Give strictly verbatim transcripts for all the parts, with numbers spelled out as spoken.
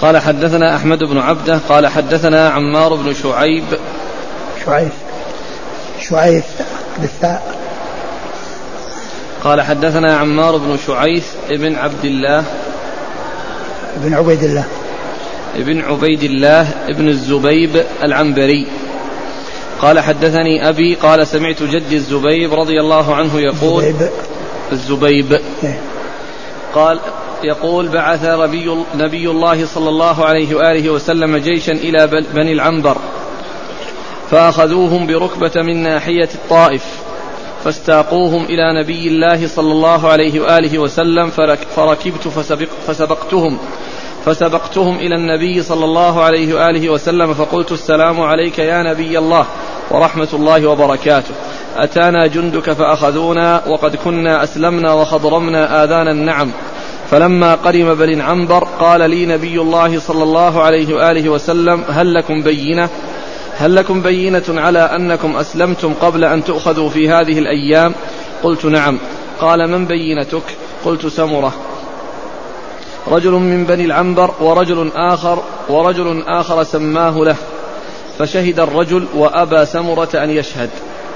قال حدثنا أحمد بن عبده قال حدثنا عمار بن شعيب شعيب شعيب بالثاء قال حدثنا عمار بن شعيث ابن عبد الله ابن عبيد الله ابن عبيد الله ابن الزبيب العنبري قال حدثني أبي قال سمعت جدي الزبيب رضي الله عنه يقول الزبيب, الزبيب قال يقول بعث نبي, نبي الله صلى الله عليه وآله وسلم جيشا إلى بني العنبر فأخذوهم بركبة من ناحية الطائف فاستاقوهم إلى نبي الله صلى الله عليه وآله وسلم فركبت فسبق فسبقتهم فسبقتهم إلى النبي صلى الله عليه وآله وسلم فقلت السلام عليك يا نبي الله ورحمة الله وبركاته أتانا جندك فأخذونا وقد كنا أسلمنا وخضرمنا آذان النعم فلما قدم بني العنبر قال لي نبي الله صلى الله عليه وآله وسلم هل لكم بينة هل لكم بينة على أنكم أسلمتم قبل أن تؤخذوا في هذه الأيام؟ قلت نعم. قال من بينتك؟ قلت سمرة. رجل من بني العنبر ورجل آخر ورجل آخر سماه له فشهد الرجل وأبى سمرة أن يشهد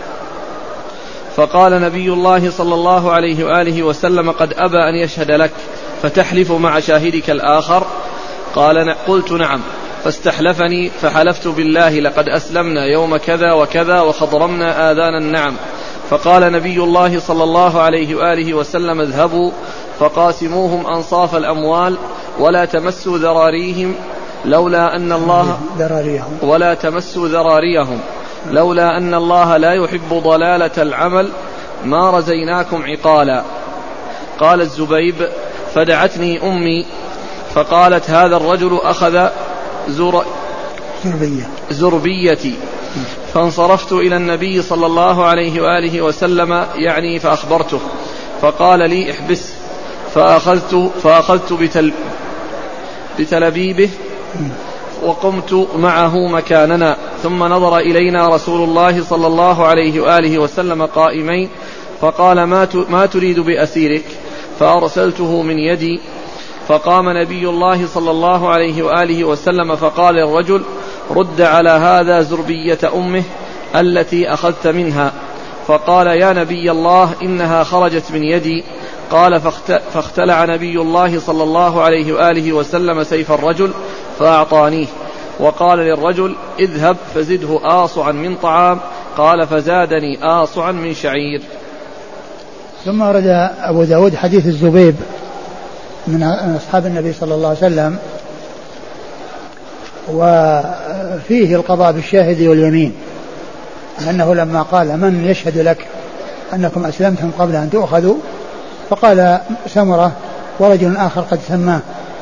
فقال نبي الله صلى الله عليه وآله وسلم قد أبى أن يشهد لك فتحلف مع شاهدك الآخر؟ قال قلت نعم. فاستحلفني فحلفت بالله لقد أسلمنا يوم كذا وكذا وخضرمنا آذان النعم. فقال نبي الله صلى الله عليه وآله وسلم اذهبوا فقاسموهم أنصاف الأموال ولا تمسوا ذراريهم لولا أن الله ولا تمسوا ذراريهم لولا أن الله لا يحب ضلالة العمل ما رزيناكم عقالا. قال الزبيب فدعتني أمي فقالت هذا الرجل أخذ زر... زربية. زربيتي فانصرفت إلى النبي صلى الله عليه وآله وسلم يعني فأخبرته فقال لي احبس فأخذت, فأخذت بتل... بتلبيبه وقمت معه مكاننا ثم نظر إلينا رسول الله صلى الله عليه وآله وسلم قائمين فقال ما, ت... ما تريد بأسيرك؟ فأرسلته من يدي فقام نبي الله صلى الله عليه وآله وسلم فقال الرجل رد على هذا زربية أمه التي أخذت منها. فقال يا نبي الله إنها خرجت من يدي. قال فاختلع نبي الله صلى الله عليه وآله وسلم سيف الرجل فأعطانيه وقال للرجل اذهب فزده آصعا من طعام. قال فزادني آصعا من شعير. ثم أرد أبو داود حديث الزبيب من أصحاب النبي صلى الله عليه وسلم وفيه القضاء بالشاهد واليمين أنه لما قال من يشهد لك أنكم أسلمتم قبل أن تؤخذوا فقال سمرة ورجل آخر قد سماه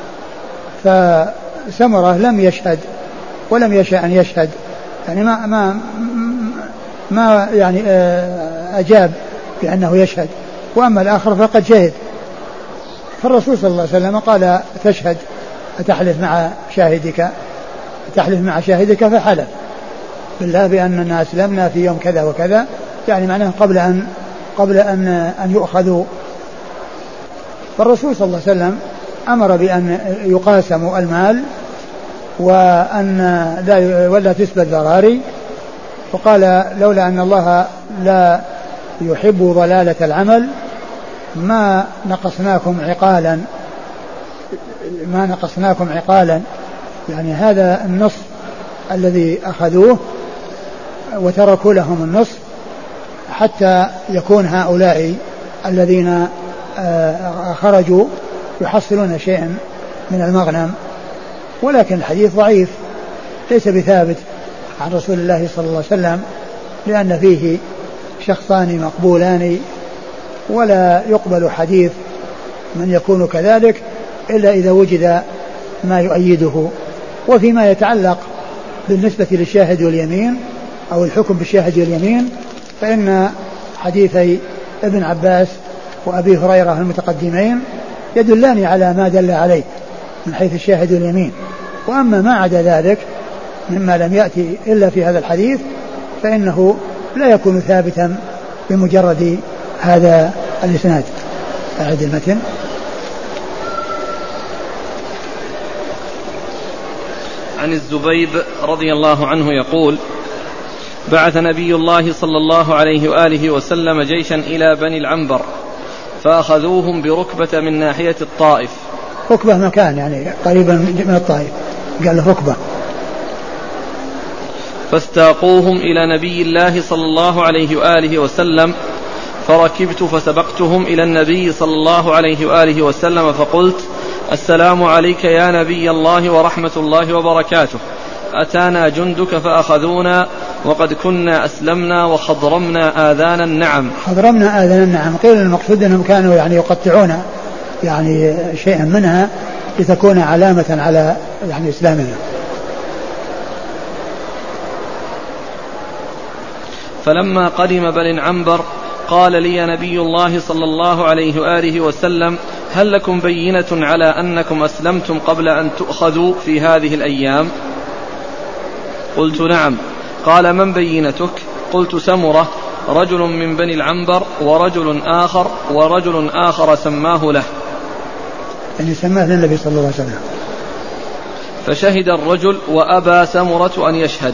فسمرة لم يشهد ولم يشاء أن يشهد يعني ما ما ما يعني أجاب بأنه يشهد وأما الآخر فقد شهد. فالرسول صلى الله عليه وسلم قال تشهد أتحلف مع شاهدك تحلف مع شاهدك فحلف بالله بأننا أسلمنا في يوم كذا وكذا يعني معناه قبل أن قبل أن أن يؤخذوا. فالرسول صلى الله عليه وسلم أمر بأن يقاسم المال وأن لا ولا تسبى الذراري وقال لولا أن الله لا يحب ضلالة العمل ما نقصناكم عقالا ما نقصناكم عقالا يعني هذا النصف الذي أخذوه وتركوا لهم النصف حتى يكون هؤلاء الذين خرجوا يحصلون شيئا من المغنم. ولكن الحديث ضعيف ليس بثابت عن رسول الله صلى الله عليه وسلم لأن فيه شخصان مقبولان ولا يقبل حديث من يكون كذلك إلا إذا وجد ما يؤيده. وفيما يتعلق بالنسبة للشاهد واليمين أو الحكم بالشاهد واليمين فإن حديثي ابن عباس وأبي هريرة المتقدمين يدلان على ما دل عليه من حيث الشاهد واليمين. وأما ما عدا ذلك مما لم يأتي إلا في هذا الحديث فإنه لا يكون ثابتا بمجرد هذا الإسناد. أعد المتن. عن الزبيب رضي الله عنه يقول: بعث نبي الله صلى الله عليه وآله وسلم جيشا إلى بني العنبر فأخذوهم بركبة من ناحية الطائف. ركبة مكان يعني قريبا من الطائف، قال له ركبة. فاستاقوهم إلى نبي الله صلى الله عليه وآله وسلم فركبت فسبقتهم إلى النبي صلى الله عليه وآله وسلم فقلت: السلام عليك يا نبي الله ورحمة الله وبركاته، أتانا جندك فأخذونا وقد كنا أسلمنا وخضرمنا آذان النعم. خضرمنا آذان النعم، قيل المقصود أنهم كانوا يعني يقطعون يعني شيئا منها لتكون علامة على يعني إسلامنا. فلما قدم بني العنبر قال لي نبي الله صلى الله عليه وآله وسلم: هل لكم بينة على أنكم أسلمتم قبل أن تؤخذوا في هذه الأيام؟ قلت: نعم. قال: من بينتك؟ قلت: سمرة رجل من بني العنبر ورجل آخر ورجل آخر سماه له، يعني سماه للنبي صلى الله عليه وسلم. فشهد الرجل وأبى سمرة أن يشهد.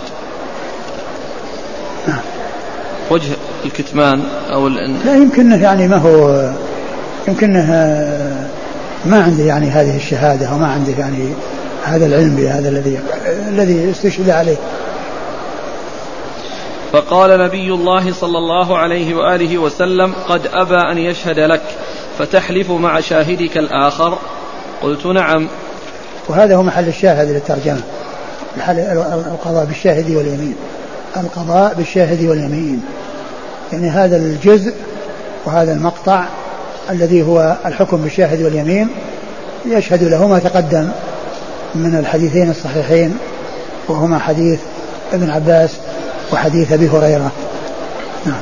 نعم. وجه الكتمان أو لا يمكنه يعني ما هو يمكنه ما عنده يعني هذه الشهادة وما عنده يعني هذا العلم بهذا الذي الذي استشهد عليه. فقال نبي الله صلى الله عليه وآله وسلم: قد أبى أن يشهد لك فتحلف مع شاهدك الآخر؟ قلت: نعم. وهذا هو محل الشاهد للترجمة، محل القضاء بالشاهد واليمين، القضاء بالشاهد واليمين، يعني هذا الجزء وهذا المقطع الذي هو الحكم بالشاهد واليمين يشهد له ما تقدم من الحديثين الصحيحين، وهما حديث ابن عباس وحديث أبي هريرة. نعم.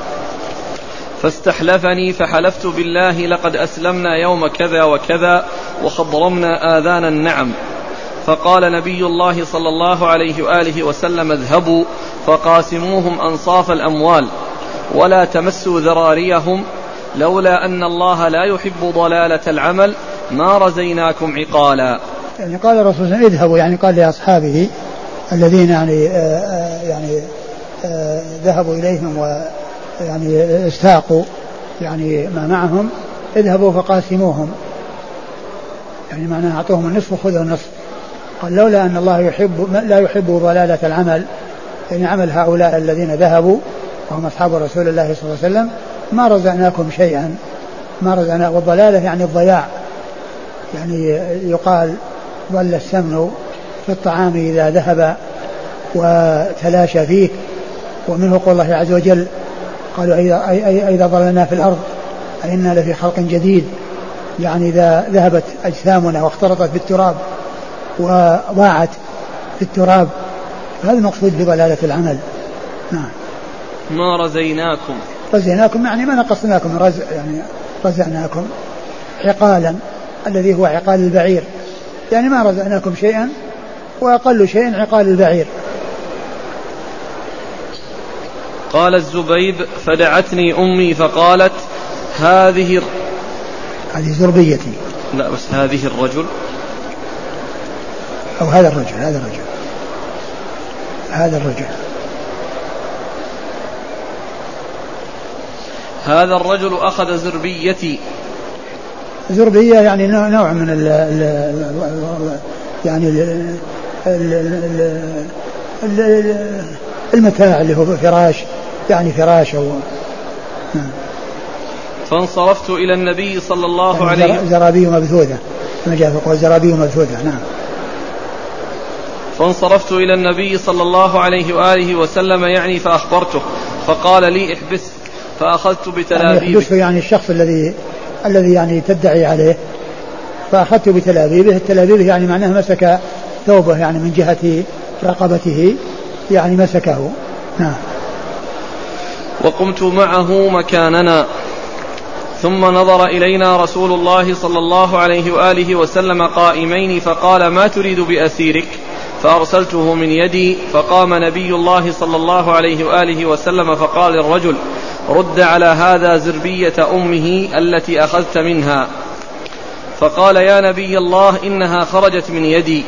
فاستحلفني فحلفت بالله لقد أسلمنا يوم كذا وكذا وخضرمنا آذان النعم. فقال نبي الله صلى الله عليه وآله وسلم: اذهبوا فقاسموهم أنصاف الأموال ولا تمسوا ذراريهم، لولا أن الله لا يحب ضلالة العمل ما رزيناكم عقالا. يعني قال الرسول صلى الله عليه وسلم: اذهبوا، يعني قال لأصحابه الذين يعني آآ يعني آآ ذهبوا إليهم ويعني استاقوا يعني ما معهم: اذهبوا فقاسموهم، يعني معناه أعطوهم النصف وخذوا النصف. قال: لولا أن الله يحب لا يحب ضلالة العمل، يعني عمل هؤلاء الذين ذهبوا وهم أصحاب رسول الله صلى الله عليه وسلم، ما رزقناكم شيئا. ما رزقنا، والضلالة يعني الضياع، يعني يقال ضل السمن في الطعام إذا ذهب وتلاشى فيه، ومنه قول الله عز وجل: قالوا أئذا ضللنا في الأرض أئنا لفي خلق جديد، يعني إذا ذهبت أجسامنا واختلطت بالتراب وضاعت في التراب، هذا المقصود بضلالة العمل. نعم. ما رزيناكم، رزيناكم يعني ما نقصناكم، رزع يعني رزعناكم عقالا الذي هو عقال البعير، يعني ما رزقناكم شيئا وأقل شيء عقال البعير. قال الزبيب: فدعتني أمي فقالت: هذه هذه زربيتي. لا بس هذه الرجل أو هذا الرجل هذا الرجل هذا الرجل هذا الرجل أخذ زربيتي. زربية يعني نوع من ال ال يعني ال ال ال المتاع اللي هو فراش، يعني فراش أو فانصرفت إلى النبي صلى الله يعني عليه وسلم. زرابي مبثوثة كما جاء في قول زرابي مبثوثة. نعم. فانصرفت إلى النبي صلى الله عليه وآله وسلم يعني فأخبرته، فقال لي: احبس. فأخذت بتلابيبه. يعني يحبسه يعني الشخص الذي الذي يعني تدعي عليه، فأخذت بتلابيبه. التلابيب يعني معناه مسك ثوبه، يعني من جهة رقبته يعني مسكه. نعم. وقمت معه مكاننا، ثم نظر إلينا رسول الله صلى الله عليه وآله وسلم قائمين فقال: ما تريد بأسيرك؟ فأرسلته من يدي، فقام نبي الله صلى الله عليه وآله وسلم فقال للرجل: رد على هذا زربية أمه التي أخذت منها. فقال: يا نبي الله إنها خرجت من يدي.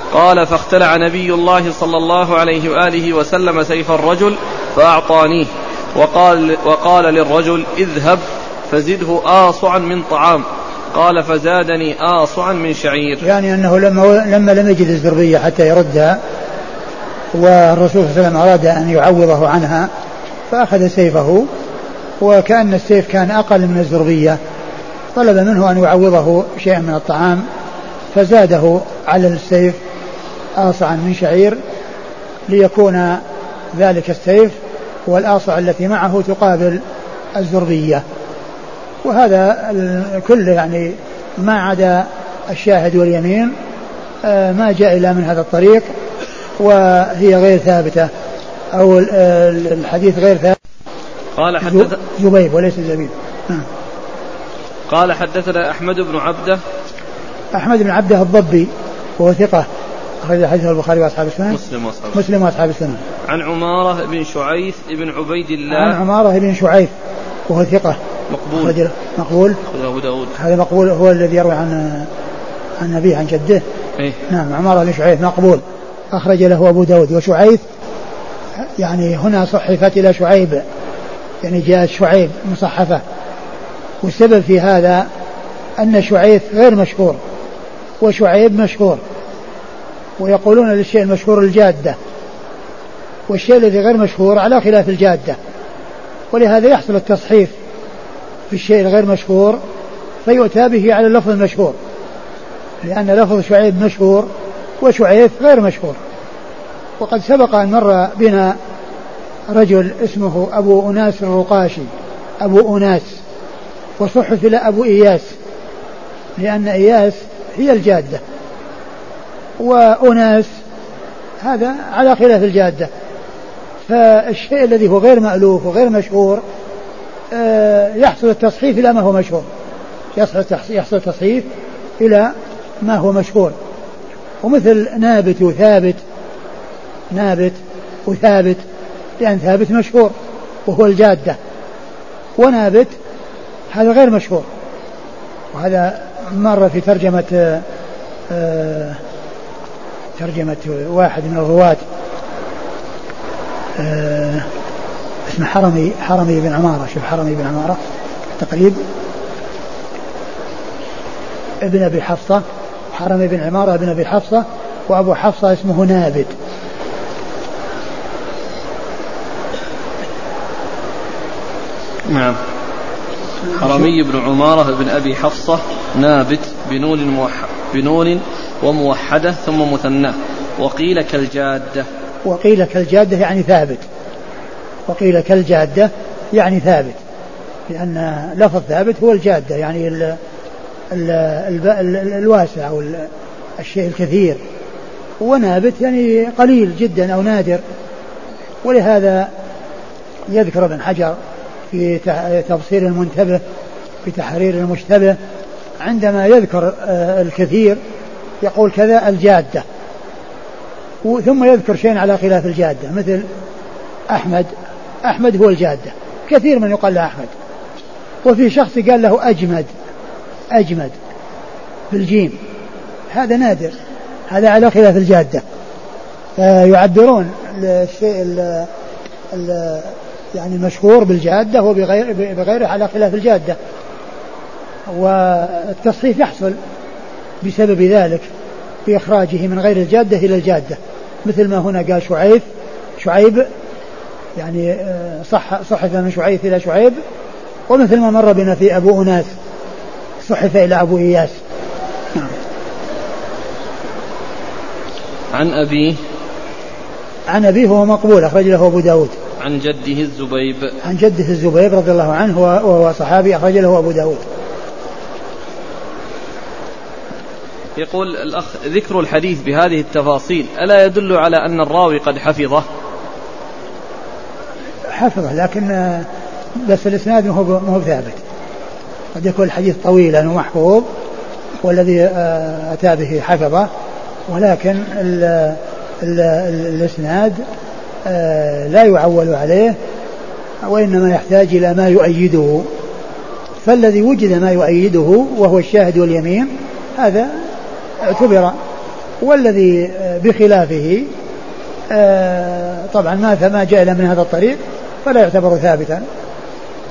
قال فاختلع نبي الله صلى الله عليه وآله وسلم سيف الرجل فأعطانيه وقال, وقال للرجل اذهب فزده آصعا من طعام قال فزادني آصعا من شعير. يعني أنه لما, لما لم يجد الزربية حتى يردها والرسول صلى الله عليه وسلم أراد أن يعوضه عنها فأخذ سيفه وكأن السيف كان أقل من الزربية طلب منه أن يعوضه شيئا من الطعام فزاده على السيف آصعا من شعير ليكون ذلك السيف والآصع التي معه تقابل الزربية. وهذا كله يعني ما عدا الشاهد واليمين ما جاء إلا من هذا الطريق وهي غير ثابتة أو الحديث غير ثابت. قال حدث زبيب وليس زبيب. قال حدثنا أحمد بن عبده أحمد بن عبده الضبي وهو ثقة أخرج حديثه البخاري وأصحاب السنن مسلم وأصحاب مسلم وأصحاب السنن. عن عمارة بن شعيث بن عبيد الله عن عمارة بن شعيث وهو ثقة مقبول مقبول أبو داود. هذا مقبول هو الذي يروي عن عن أبيه عن جده. إيه؟ نعم عمارة بن شعيث مقبول أخرج له أبو داود. وشعيث يعني هنا صحفت إلى شعيب يعني جاءت شعيب مصحفة والسبب في هذا أن شعيث غير مشهور وشعيب مشهور ويقولون للشيء المشهور الجادة والشيء الذي غير مشهور على خلاف الجادة ولهذا يحصل التصحيف في الشيء الغير مشهور فيؤتى به على اللفظ المشهور لأن لفظ شعيب مشهور وشعيث غير مشهور. وقد سبق أن مر بنا رجل اسمه أبو أناس الرقاشي أبو أناس وصحف إلى أبو إياس لأن إياس هي الجادة وأناس هذا على خلاف الجادة. فالشيء الذي هو غير مألوف وغير مشهور يحصل التصحيف إلى ما هو مشهور يحصل التصحيف إلى ما هو مشهور. ومثل نابت وثابت نابت وثابت لأن ثابت مشهور وهو الجادة ونابت هذا غير مشهور. وهذا مر في ترجمة آه ترجمة واحد من الرواة آه اسمه حرمي حرمي بن عمارة. شوف حرمي بن عمارة تقريب ابن أبي حفصة حرمي بن عمارة ابن أبي حفصة وأبو حفصة اسمه نابت. نعم حرمي بن عمارة بن أبي حفصة نابت بنون, موح... بنون وموحدة ثم مثنى. وقيل كالجادة وقيل كالجادة يعني ثابت وقيل كالجادة يعني ثابت لأن لفظ ثابت هو الجادة يعني ال... ال... ال... ال... الواسع أو ال... الشيء الكثير ونابت يعني قليل جدا أو نادر. ولهذا يذكر ابن حجر في تفسير المنتبه في تحرير المشتبه عندما يذكر الكثير يقول كذا الجادة ثم يذكر شيء على خلاف الجادة مثل أحمد أحمد هو الجادة كثير من يقال له أحمد. وفي شخص قال له أجمد أجمد بالجيم هذا نادر هذا على خلاف الجادة. يعبرون الشيء ال ال يعني مشهور بالجادة وبغير بغيره على خلاف الجادة. والتصحيف يحصل بسبب ذلك بإخراجه من غير الجادة إلى الجادة مثل ما هنا قال شعيب شعيب يعني صح صحف من شعيب إلى شعيب ومثل ما مر بنا في أبو أناس صحف إلى أبو إياس. عن أبيه عن أبيه هو مقبول أخرج له أبو داود. عن جده الزبيب عن جده الزبيب رضي الله عنه وهو صحابي أخرج له أبو داود. يقول الأخ ذكر الحديث بهذه التفاصيل ألا يدل على أن الراوي قد حفظه؟ حفظه لكن بس الإسناد ما هو ثابت. قد يكون الحديث طويلا ومحفوظ والذي أتى به حفظه ولكن ال ال الإسناد لا يعول عليه وإنما يحتاج إلى ما يؤيده. فالذي وجد ما يؤيده وهو الشاهد واليمين هذا اعتبر والذي بخلافه طبعا ما ما جاء من هذا الطريق فلا يعتبر ثابتا.